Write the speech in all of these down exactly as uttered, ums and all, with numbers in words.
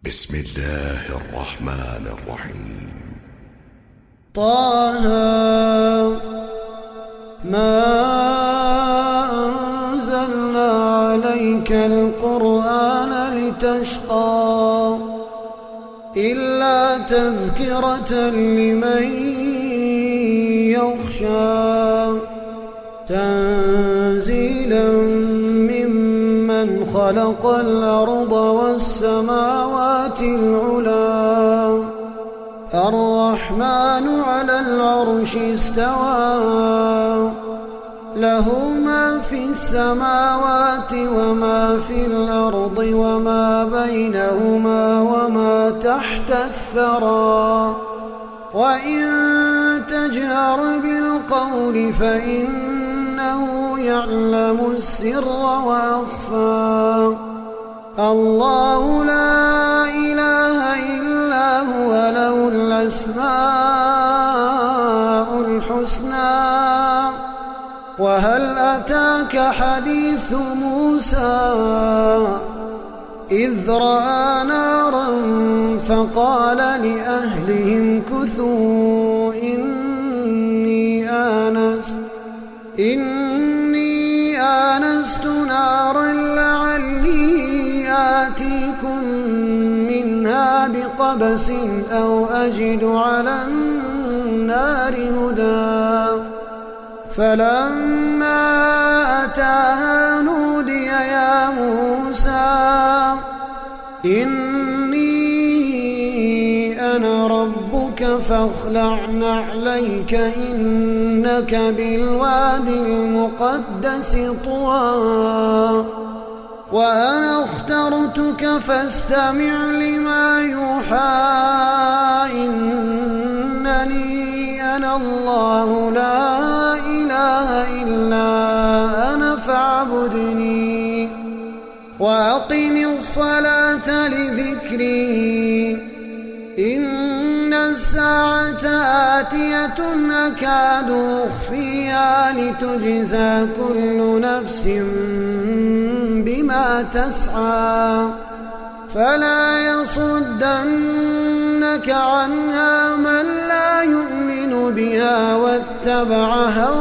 بسم الله الرحمن الرحيم. طه ما أنزلنا عليك القرآن لتشقى إلا تذكرة لمن يخشى تنزيلا ممن خلق الأرض والسماوات العلى الرحمن على العرش استوى له ما في السماوات وما في الأرض وما بينهما وما تحت الثرى وإن تجهر بالقول فإنه يعلم السر وأخفى الله لا إله إلا هو له الأسماء الحسنى وهل أتاك حديث موسى إذ رأى نارا فقال لأهلهم كثوا إني آنست إني آنست نارا لعلي آتيكم منها بقبس أو أجد على النار هدى فلما أتاها نودي يا موسى إني أنا ربك فاخلع نعليك إنك بالواد المقدس طوى وأنا اخترتك فاستمع لما يوحى إنني أنا الله لا إله إلا أنا فاعبدني وأقم الصلاة لذكري إن الساعة آتية أكاد أخفيها لتجزى كل نفس بما تسعى فلا يصدنك عنها من لا يؤمن بها واتبع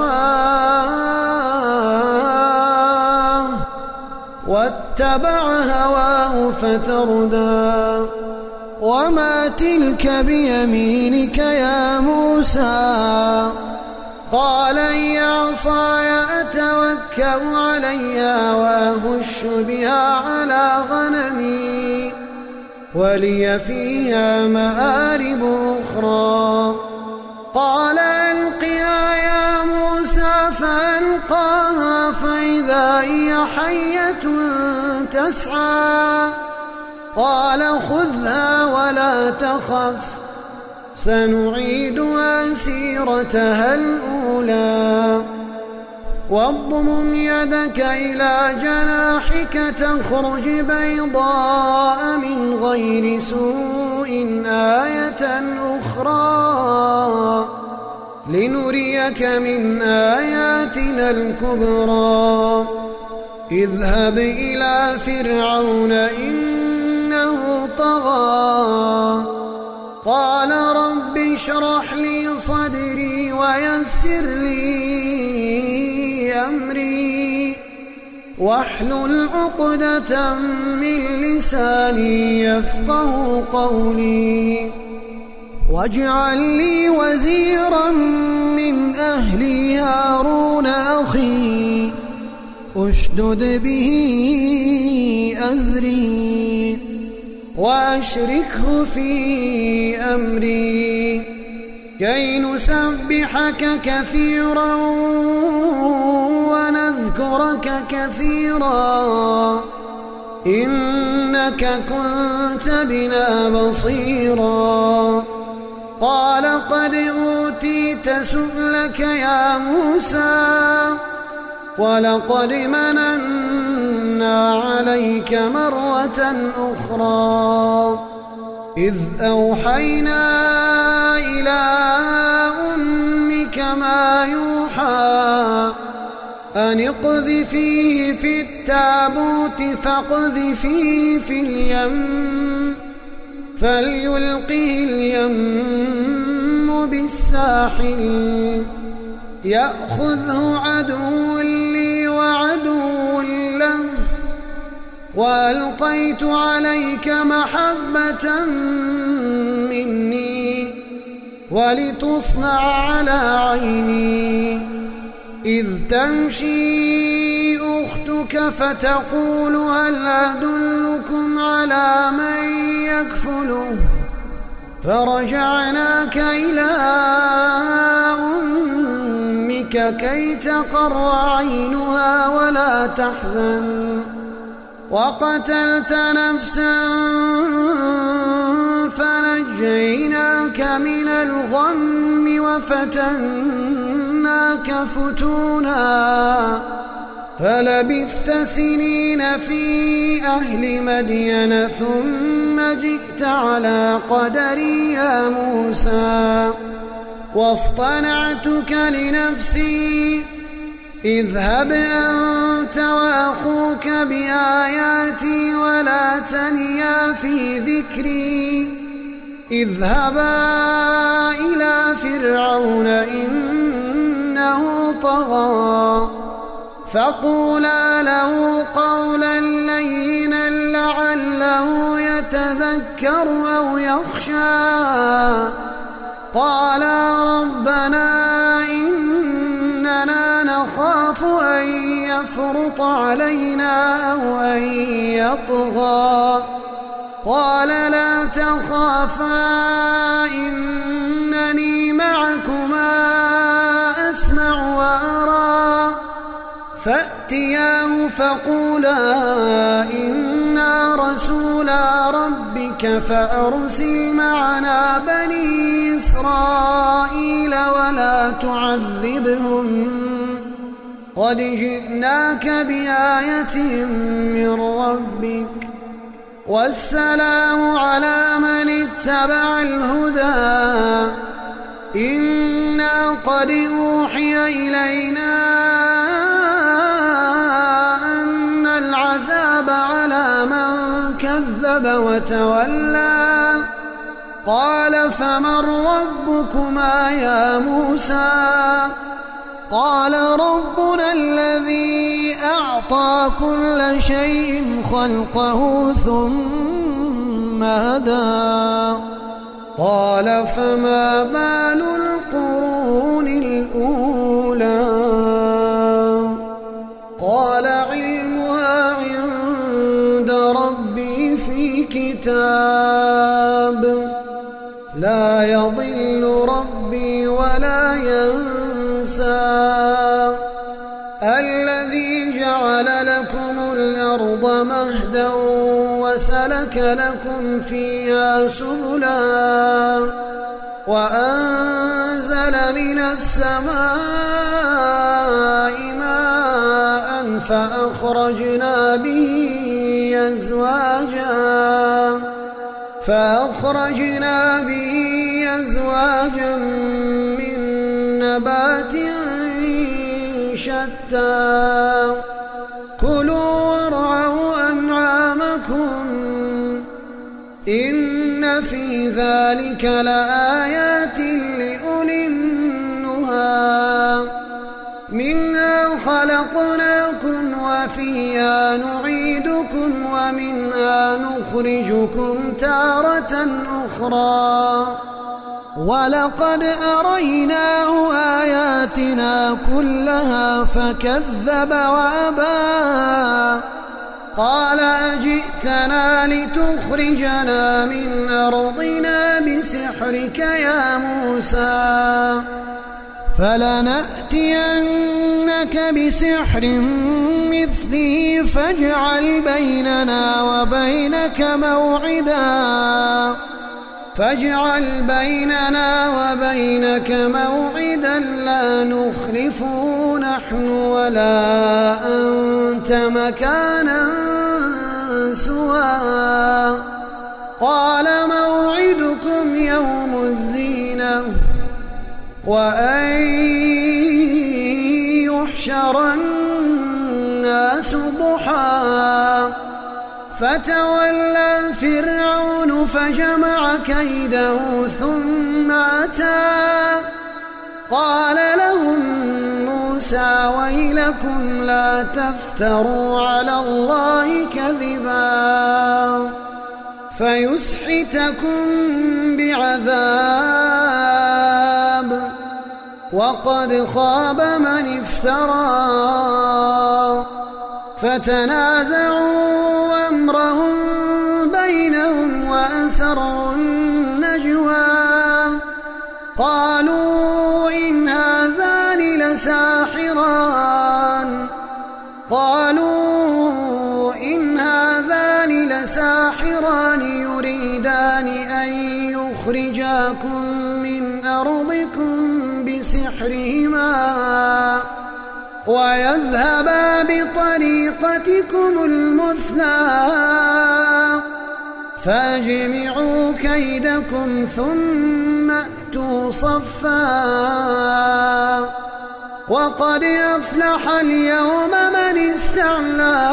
هواه واتبع هواه فتردى وما تلك بيمينك يا موسى قال هي عصاي أتوكأ عليها وأهش بها على غنمي ولي فيها مآرب أخرى قال ألقها يا موسى فألقاها فإذا هي حية تسعى قال خذها ولا تخف سنعيدها سيرتها الأولى واضمم يدك إلى جناحك تخرج بيضاء من غير سوء آية أخرى لنريك من آياتنا الكبرى اذهب إلى فرعون إنه طغى قال رب اشرح لي صدري ويسر لي أمري واحلل عقدة من لساني يفقه قولي واجعل لي وزيرا من أهلي هارون أخي أشدد به أزري وأشركه في أمري كي نسبحك كثيرا ونذكرك كثيرا إنك كنت بنا بصيرا قال قد أوتيت سؤلك يا موسى ولقد مننا عليك مرة أخرى إذ أوحينا إلى أمك ما يوحى أن اقذفيه في التابوت فاقذفيه في اليم فليلقه اليم بالساحل يأخذه عدو لي وعدو له وألقيت عليك محبة مني ولتصنع على عيني إذ تمشي أختك فتقول هل أدلكم على من يكفله فرجعناك إلى أمك كي تقر عينها ولا تحزن وقتلت نفسا فنجيناك من الغم وفتناك فتونا فلبثت سنين في أهل مدين ثم جئت على قدري يا موسى واصطنعتك لنفسي اذهب أنت وأخوك بآياتي ولا تنيا في ذكري اذهبا إلى فرعون إنه طغى فقولا له قولا لينا لعله يتذكر أو يخشى قالا ربنا إننا نخاف أن يفرط علينا أو أن يطغى قال لا تخافا إنني معكما أسمع وأرى فأتياه فقولا إنا رسولا ربك فأرسل معنا بني إسرائيل ولا تعذبهم قد جئناك بآية من ربك والسلام على من اتبع الهدى إنا قد أوحي إلينا أن العذاب على من كذب وتولى قال فمن ربكما يا موسى قال ربنا الذي أعطى كل شيء خلقه ثم هدى قال فما بال القرون الأولى قال علمها عند ربي في كتاب لا يضل ربي ولا ينسى الذي جعل لكم الأرض مهدا وسلك لكم فيها سبلا وأنزل من السماء ماء فأخرجنا به أزواجا فأخرجنا به أزواجا من نبات شتى كلوا وارعوا أنعامكم إن في ذلك لآيات لأولي النهى منها خلقناكم وفيها نعيدكم ومنها نخرجكم تارة أخرى ولقد أريناه آياتنا كلها فكذب وأبى قال أجئتنا لتخرجنا من أرضنا بسحرك يا موسى فلنأتينك بسحر مثله فاجعل بيننا وبينك موعدا فاجعل بيننا وبينك موعدا لا نخلفه نحن ولا أنت مكانا سوى قال موعدكم يوم الزينة وأن يحشر الناس ضحى فتولى فرعون فجمع كيده ثم أتى قال لهم موسى ويلكم لا تفتروا على الله كذبا فيسحتكم بعذاب وقد خاب من افترى فتنازعوا أمرهم بينهم وأسروا النجوى قالوا إن هذان لساحران قالوا إن هذان لساحران يريدان أن يخرجاكم من أرضكم بسحرهما ويذهبا بطريقتكم المثلى فاجمعوا كيدكم ثم أتوا صفا وقد أفلح اليوم من استعلى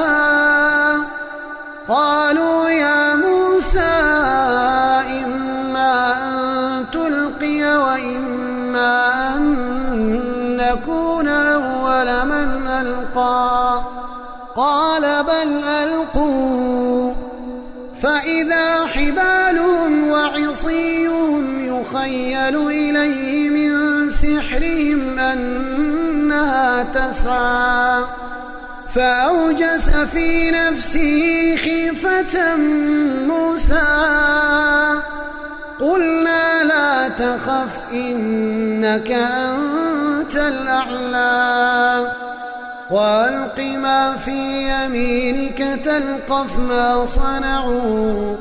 قالوا يا موسى إما أن تلقي وإما أن نكون أول من ألقى قال بل ألقوا فإذا حبالهم وعصيهم يخيل إليه من سحرهم أنها تسعى فأوجس في نفسه خيفة موسى قلنا لا تخف إنك أنت الأعلى وألق ما في يمينك تلقف ما صنعوا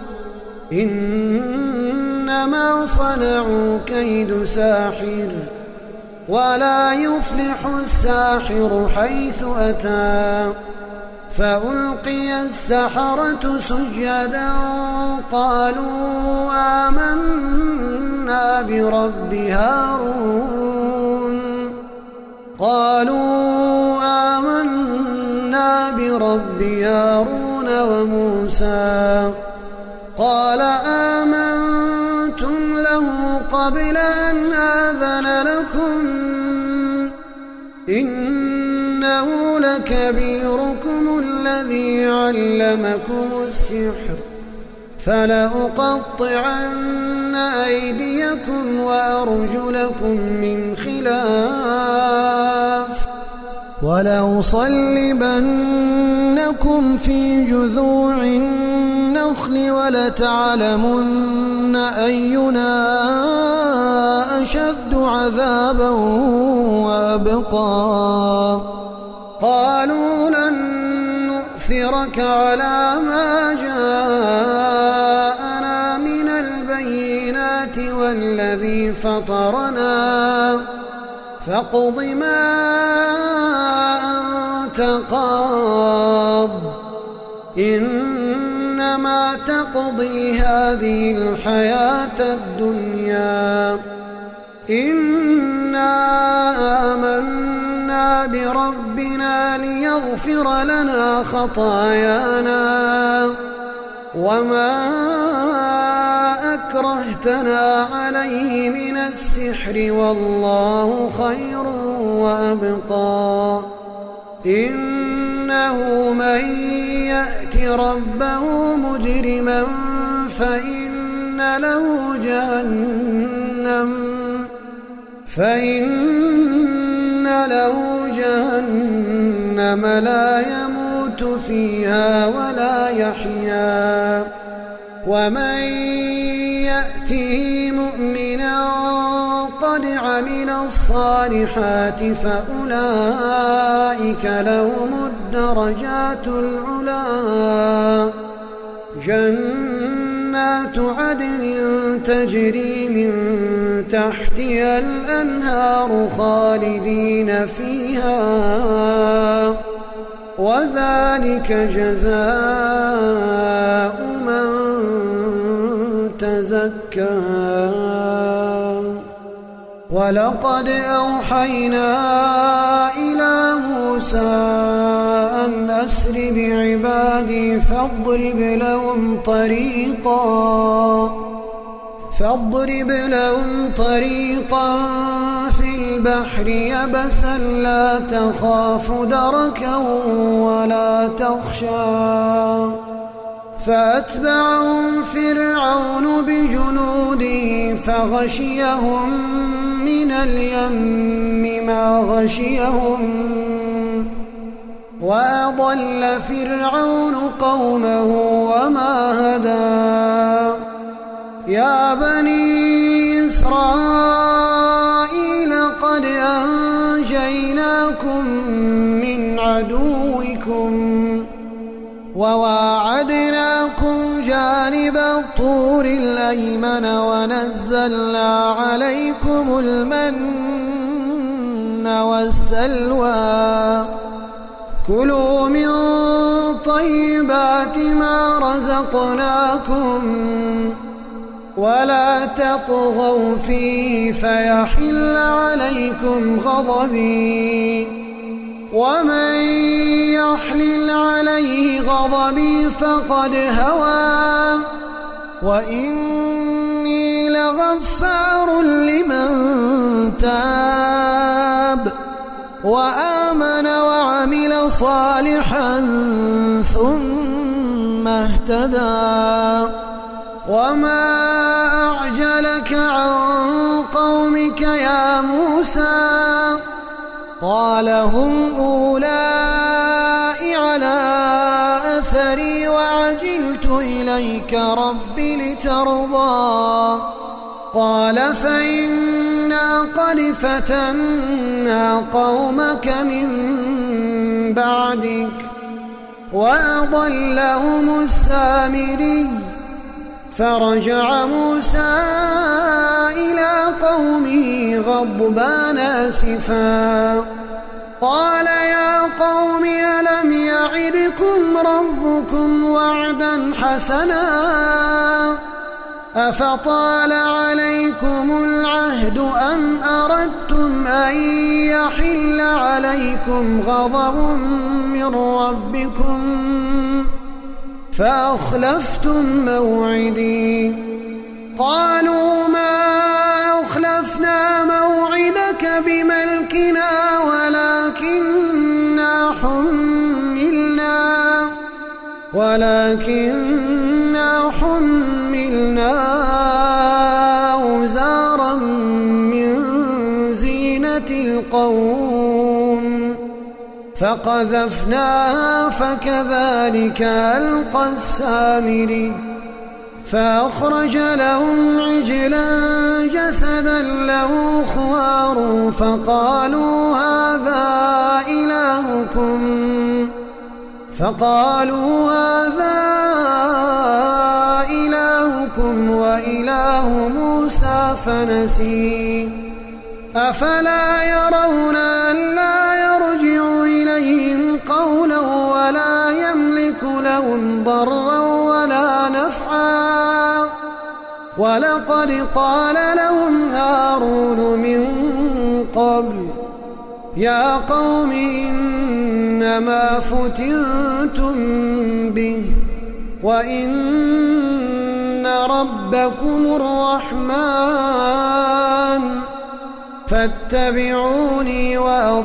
إنما صنعوا كيد ساحر ولا يفلح الساحر حيث أتى فألقي السحرة سجدا قالوا آمنا برب هارون قالوا آمنا برب هارون وموسى قال آمنتم له قبل أن آذن لكم إنه لكبيركم الذي علمكم السحر فلأقطعن أيديكم وأرجلكم من خلاف ولأصلبنكم في جذوع النخل ولتعلمن أينا أشد عذابا وأبقى قالوا لن نؤثرك على ما جاءنا من البينات والذي فطرنا فاقض ما أنت قاض إنما تقضي هذه الحياة الدنيا إنا آمنا بربنا ليغفر لنا خطايانا وما أكرهتنا عليه من السحر والله خير وأبقى إنه من يأت ربه مجرما فإن له جهنم فإن له جهنم لا يموت فيها ولا يحيا ومن يأته مؤمنا قد عمل الصالحات فأولئك لهم الدرجات العلا جنات عدن تجري من تحتها الأنهار خالدين فيها وذلك جزاء من تزكى ولقد أوحينا إلى موسى أن أسر بعبادي فاضرب لهم طريقا فاضرب لهم طريقا في البحر يبسا لا تخاف دركا ولا تخشى فأتبعهم فرعون بجنوده فغشيهم من اليم ما غشيهم وأضل فرعون قومه وما هدى يا بني إسرائيل قد أنجيناكم من عدوكم وواعدناكم جانب الطور الأيمن ونزلنا عليكم المن والسلوى كلوا من طيبات ما رزقناكم ولا تطغوا فيه فيحل عليكم غضبي ومن يحلل عليه غضبي فقد هوى وإني لغفار لمن تاب وآمن وعمل صالحا ثم اهتدى وما أعجلك عن قومك يا موسى قال هم أولئك على أثري وعجلت إليك رب لترضى قال فإنا قد فتنا قومك من بعدك وأضلهم السامري فرجع موسى إلى قومه غضبان آسفا قال يا قوم ألم يعدكم ربكم وعدا حسنا أفطال عليكم العهد أم أردتم أن يحل عليكم غضب من ربكم فأخلفتم موعدي قالوا ما أخلفنا موعدك بملكنا ولكننا حملنا ولكننا حملنا أوزارا من زينة القوم فقذفناها فكذلك ألقى السامري فأخرج لهم عجلا جسدا له خوار فقالوا هذا إلهكم فقالوا هذا إلهكم وإله موسى فنسي أفلا يرون ألا يرجع إليهم قولا ولا يملك لهم ضرا ولا نفعا ولقد قال لهم هارون من قبل يا قوم إنما فتنتم به وإن ربكم الرحمن فاتبعوني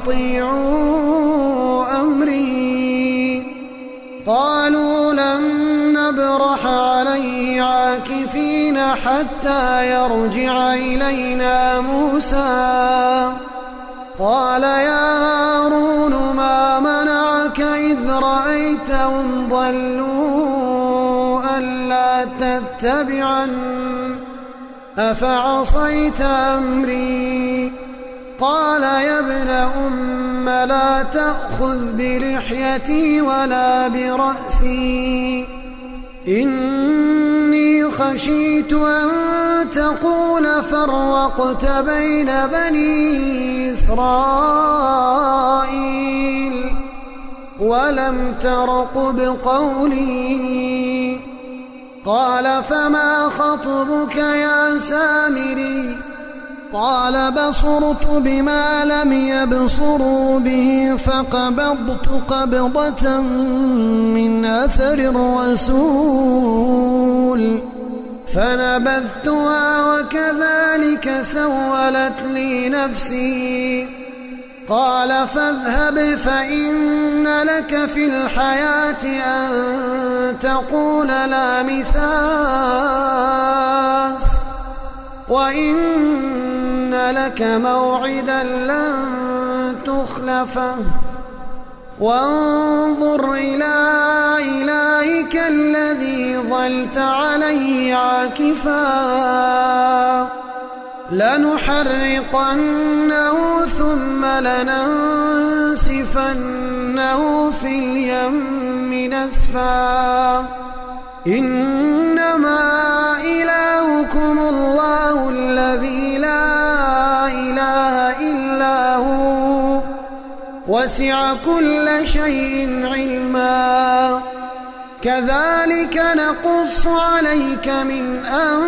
وأطيعوا أمري قالوا لن نبرح عليه عاكفين حتى يرجع إلينا موسى قال يا هارون ما منعك إذ رأيتهم ضلوا ألا تتبعن أفعصيت أمري قال يا ابن أم لا تأخذ بلحيتي ولا برأسي إني خشيت أن تقول فرقت بين بني إسرائيل ولم ترقب قولي قال فما خطبك يا سامري قال بصرت بما لم يبصروا به فقبضت قبضة من أثر الرسول فنبذتها وكذلك سولت لي نفسي. قال فاذهب فإن لك في الحياة أن تقول لا مساس وإن لك موعدا لن تخلفه وانظر إلى إلهك الذي ظلت عليه عاكفا لنحرقنه ثم لننسفنه في اليم نسفا إنما إلهكم الله الذي لا إله إلا هو وسع كل شيء علما كذلك نقص عليك من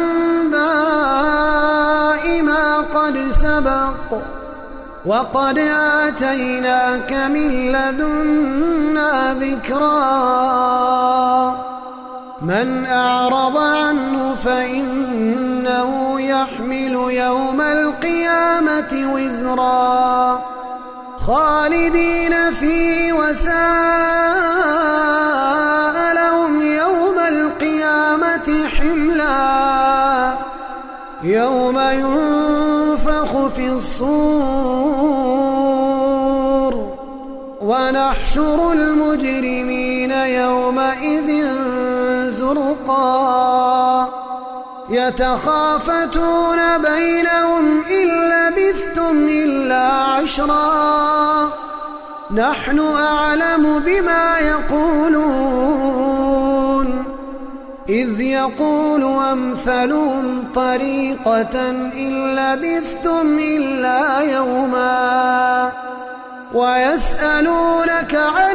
أنباء ما قد سبق وقد آتيناك من لدنا ذكرا من أعرض عنه فإنه يحمل يوم القيامة وزرا خالدين فيه وساء لهم يوم القيامة حملا يوم ينفخ في الصور ونحشر المجرمين يومئذ زرقا يتخافتون بينهم إن لبثتم إلا عشرا نحن أعلم بما يقولون إذ يقول أمثلهم طريقة إن لبثتم إلا يوما ويسألونك عن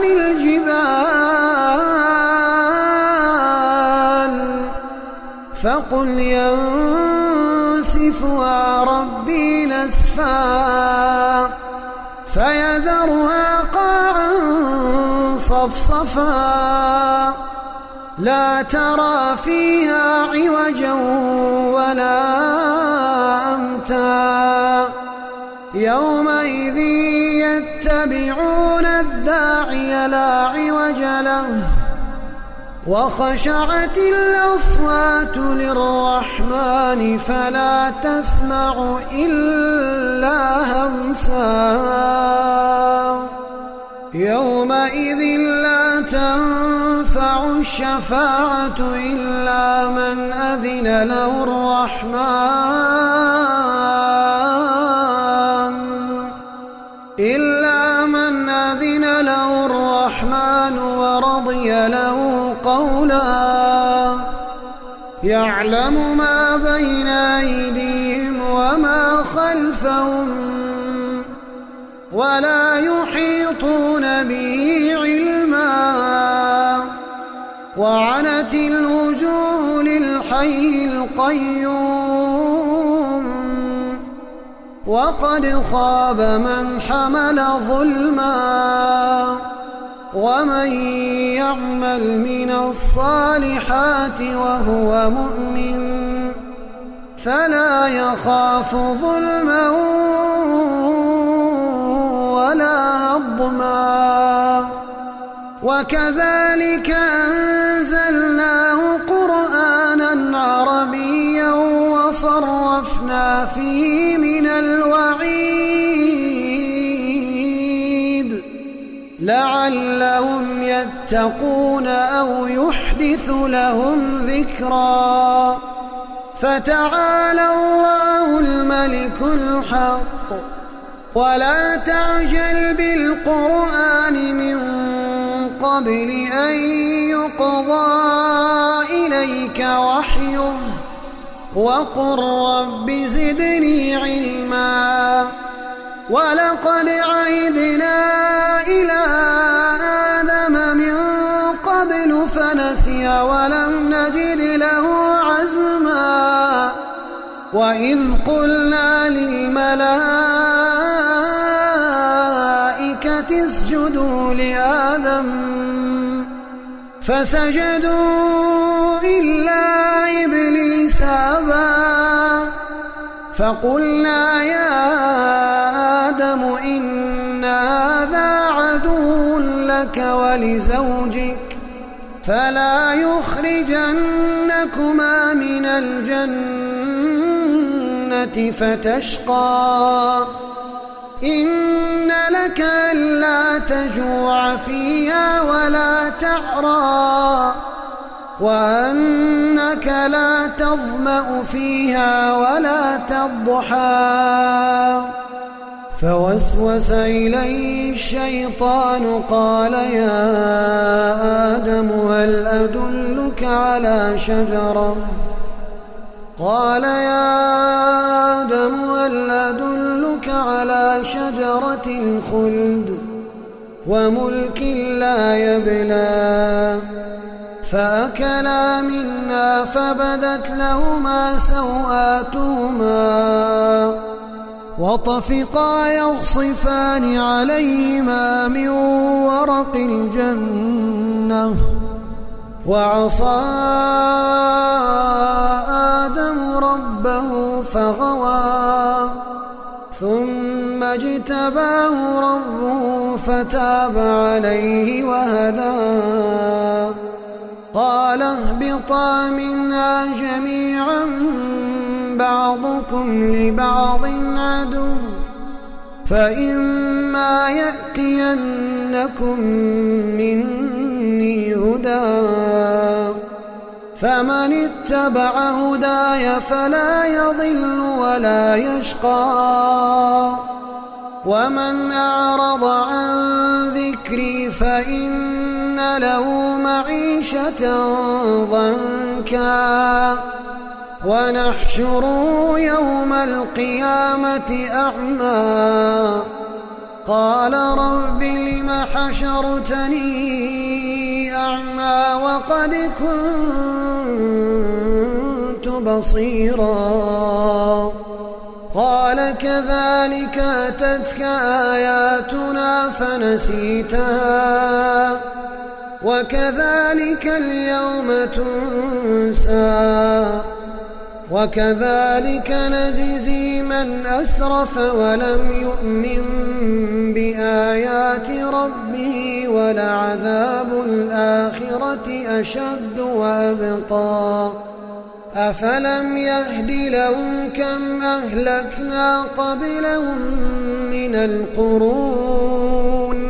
الجبال فقل ينسفها ربي نسفا فيذرها قاعا صفصفا لا ترى فيها عوجا ولا أمتا يومئذ يتبعون الداعي لا عوج له وخشعت الأصوات للرحمن فلا تسمع إلا همسا يومئذ لا تنفع الشفاعة إلا من أذن له الرحمن إلا من أذن له الرحمن ورضي له قولا يعلم ما بين أيديهم وما خلفهم ولا يحيطون به علما وعنت الوجوه للحي القيوم وقد خاب من حمل ظلما ومن يعمل من الصالحات وهو مؤمن فلا يخاف ظلما ولا هضما وكذلك أنزلناه قرآنا عربيا وصرفنا فيه من الوعيد لعلهم يتقون أو يحدث لهم ذكرا فتعالى الله الملك الحق ولا تعجل بالقرآن من قبل أن يقضى إليك وحيه وقل رب زدني علما ولقد عهدنا إلى آدم من قبل فنسي ولم نجد له عزما وإذ قلنا للملائكة اسجدوا لآدم فسجدوا إلا إبليس فقلنا يا آدم إن هذا عدو لك ولزوجك فلا يخرجنكما من الجنة فتشقى إن لك ألا تجوع فيها ولا تعرى وأنك لا تظمأ فيها ولا تضحى فوسوس إليه الشيطان قال يا آدم هل أدلك على شجرة قال يا آدم هل أدلك على شجرة الخلد وملك لا يبلى فأكلا منا فبدت لهما سوآتهما وطفقا يخصفان عليهما من ورق الجنة وعصى آدم ربه فغوى ثم اجتباه ربه فتاب عليه وهدى قال اهبطا منها جميعا بعضكم لبعض عدو فإما يأتينكم مني هدى فمن اتبع هداي فلا يضل ولا يشقى ومن أعرض عن ذكري فإن له معيشة ضنكا ونحشره يوم القيامة أعمى قال رب لم حشرتني أعمى وقد كنت بصيرا قال كذلك أتتك آياتنا فنسيتها وكذلك اليوم تنسى وكذلك نجزي من أسرف ولم يؤمن بآيات ربه ولعذاب الآخرة أشد وأبقى أفلم يهد لهم كم أهلكنا قبلهم من القرون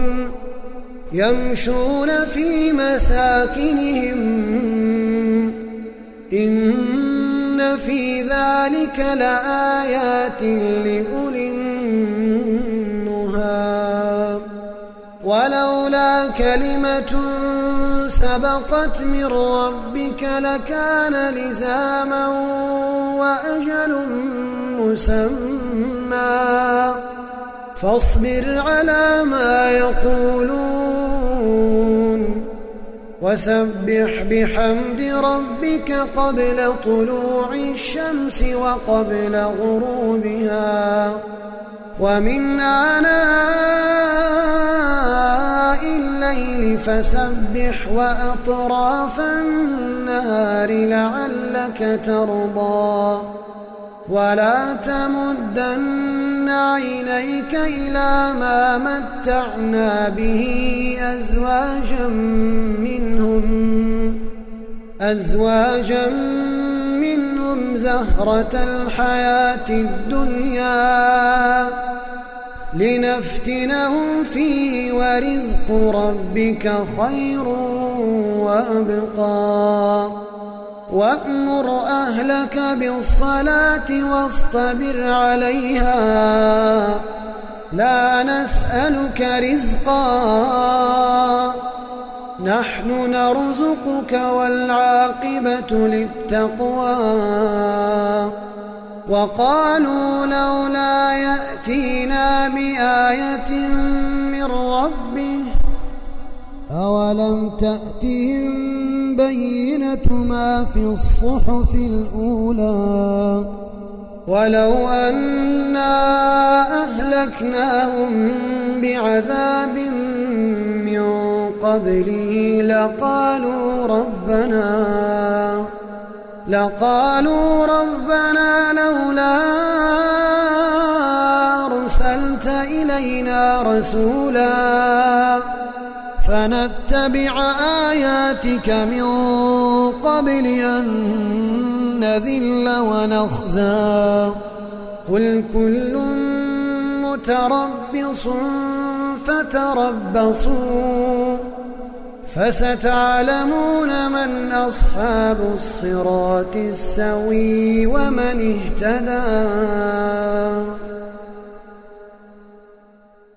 يمشون في مساكنهم إن في ذلك لآيات لأولي النهى ولولا كلمة سبقت من ربك لكان لزاما وأجل مسمى فاصبر على ما يقولون وسبح بحمد ربك قبل طلوع الشمس وقبل غروبها ومن آناء الليل فسبح وأطراف النهار لعلك ترضى ولا تمدن عينيك إلى ما متعنا به أزواجا منهم أزواجا منهم زهرة الحياة الدنيا لنفتنهم فيه ورزق ربك خير وأبقى وأمر أهلك بالصلاة واصطبر عليها لا نسألك رزقا نحن نرزقك والعاقبة للتقوى وقالوا لولا يأتينا بآية من ربه أولم تأتهم بينة ما في الصحف الأولى ولو أنا أهلكناهم بعذاب من قبله لقالوا ربنا لقالوا ربنا لولا رسولا فنتبع آياتك من قبل أن نذل ونخزى قل كل متربص فتربصوا فستعلمون من أصحاب الصراط السوي ومن اهتدى.